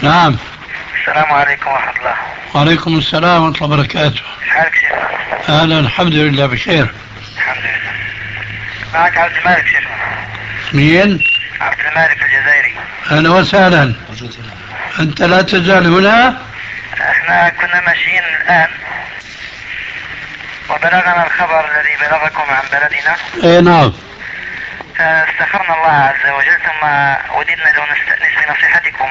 نعم. السلام عليكم ورحمة الله. وعليكم السلام ورحمة الله وبركاته. حالك شيخ؟ أهلا، الحمد لله بخير. الحمد لله. معك عبد المالك شيخ. مين؟ عبد المالك الجزائري. أهلا وسهلا. أنت لا تزال هنا؟ احنا كنا ماشيين الآن وبلغنا الخبر الذي بلغكم عن بلدنا. اي نعم. فاستخرنا الله عز وجل ثم وددنا لو نستأنس بنصيحتكم.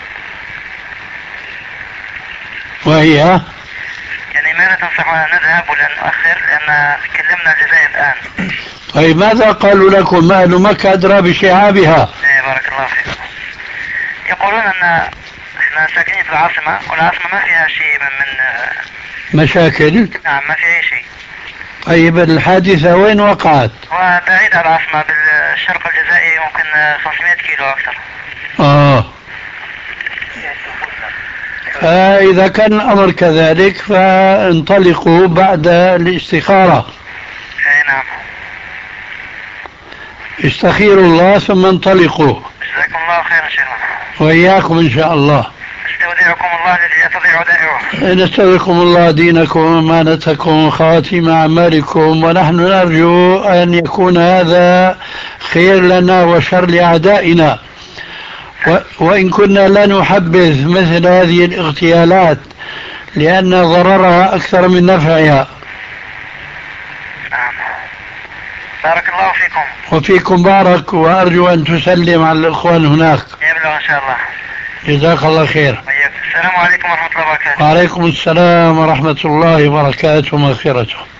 وهي؟ يعني ماذا تنصحنا نذهب ولا نؤخر لأن كلمنا الجزائر الآن. طيب ماذا قالوا لكم؟ أهل مكة أدرى بشعابها. ايه بارك الله فيكم. يقولون أن احنا ساكنين في العاصمة والعاصمة ما فيها شيء من مشاكل؟ نعم ما فيها أي شيء. طيب الحادثة وين وقعت؟ وبعيد عن العاصمة بالشرق الجزائري ممكن 500 كيلو أكثر. فإذا كان الأمر كذلك فانطلقوا بعد الاستخارة. اي نعم. استخيروا الله ثم انطلقوا. جزاكم الله خيرا شيخنا. وإياكم إن شاء الله. استودعكم الله الذي لا تضيع ودائعه. نستودعكم الله دينكم وأمانتكم وخواتيم أعمالكم، ونحن نرجو أن يكون هذا خير لنا وشر لأعدائنا، وإن كنا لا نحبذ مثل هذه الاغتيالات لأن ضررها أكثر من نفعها. نعم. بارك الله فيكم. وفيكم بارك، وأرجو أن تسلم على الإخوان هناك. يبلغ إن شاء الله. جزاك الله خير. السلام عليكم ورحمة الله وبركاته. وعليكم السلام ورحمة الله وبركاته ومغفرته.